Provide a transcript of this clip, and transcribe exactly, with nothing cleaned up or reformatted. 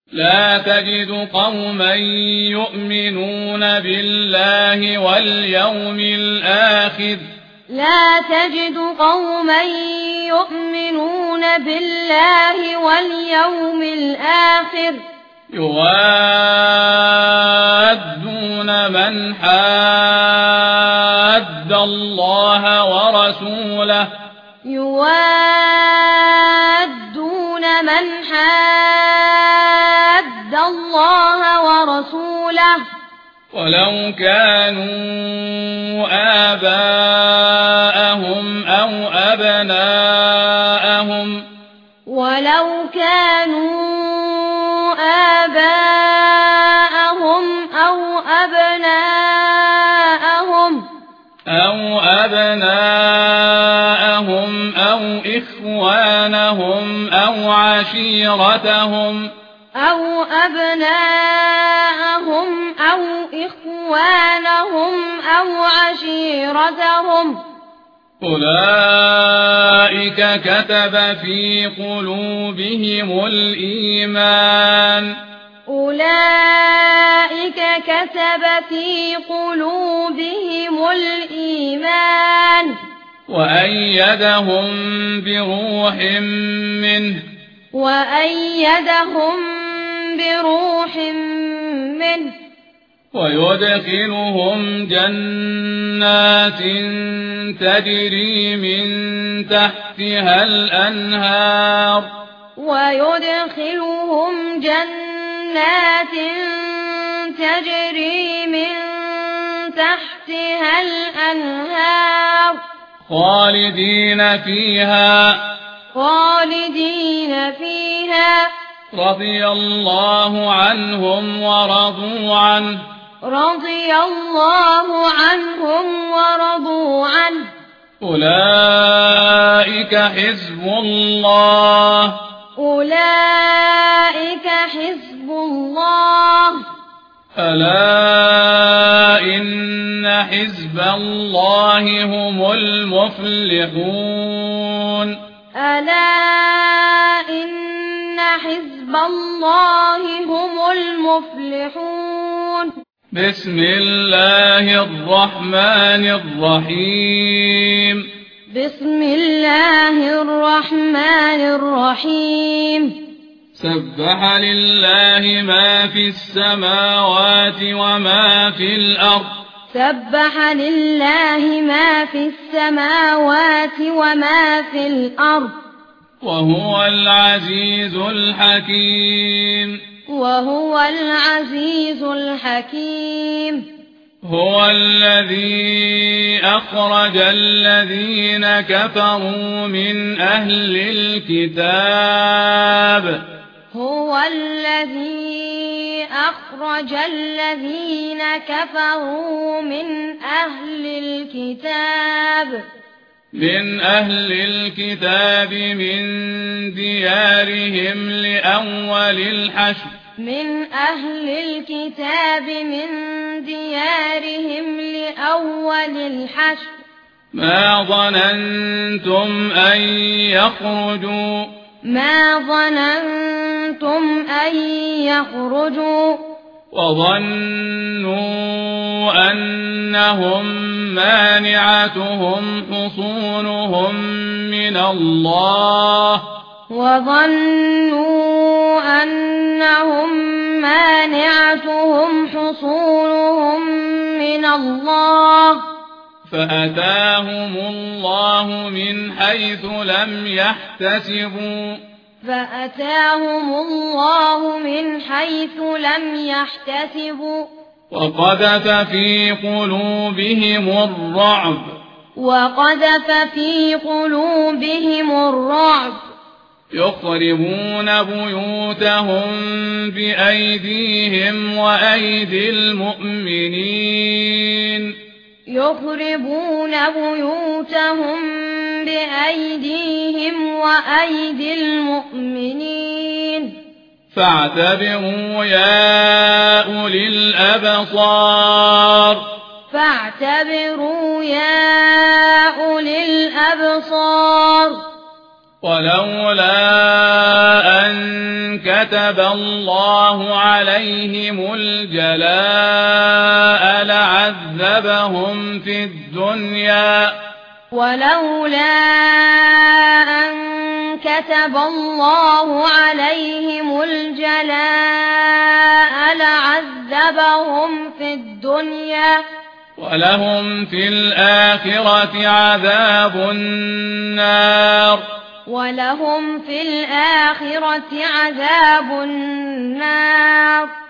لا تجد قوما يؤمنون بالله واليوم الآخر لا تجد قوما يؤمنون بالله واليوم الآخر يوادون من حاد الله ورسوله يوادون من حاد الله ورسوله ولو كانوا آباءهم أو أبناءهم ولو كانوا آباءهم أو أبناءهم أو أبناءهم أو إخوانهم أو عشيرتهم أو أبناءهم أو إخوانهم أو عشيرتهم أولئك كتب في قلوبهم الإيمان أولئك كتب في قلوبهم الإيمان وأيدهم بروح منه وأيدهم بروح منه ويدخلهم جنات تجري من تحتها الأنهار ويدخلهم جنات تجري من تحتها الأنهار خالدين فيها خالدين فيها رضي الله عنهم ورضوا عنه رضي الله عنهم ورضوا عنه أولئك حزب الله أولئك حزب الله ألا إن حزب الله هم المفلحون ألا إن حزب الله هم المفلحون بسم الله الرحمن الرحيم بسم الله الرحمن الرحيم سبح لله ما في السماوات وما في الأرض سبح لله ما في السماوات وما في الأرض وهو العزيز الحكيم وهو العزيز الحكيم هو الذي أخرج الذين كفروا من أهل الكتاب هو الذي أخرج الذين كفروا من أهل الكتاب من أهل الكتاب من ديارهم لأول الحشر من أهل الكتاب من ديارهم لأول الحشر ما ظننتم أن يخرجوا ما ظننتم أن يخرجوا وظنوا أنهم مانعتهم حصونهم من الله وظنوا أنهم مانعتهم حصونهم من الله فأتاهم الله من حيث لم يحتسبوا فأتاهم الله من حيث لم يحتسبوا وقذف في قلوبهم الرعب وقذف في قلوبهم الرعب يخربون بيوتهم بأيديهم وأيدي المؤمنين يخربون بيوتهم بأيديهم وأيدي المؤمنين فاعتبروا يا أولي الأبصار فاعتبروا يا أولي الأبصار ولولا أن كتب الله عليهم الجلاء لعذبهم في الدنيا ولولا أن كتب الله عليهم الجلاء لعذبهم في الدنيا ولهم في الآخرة عذاب النار ولهم في الآخرة عذاب النار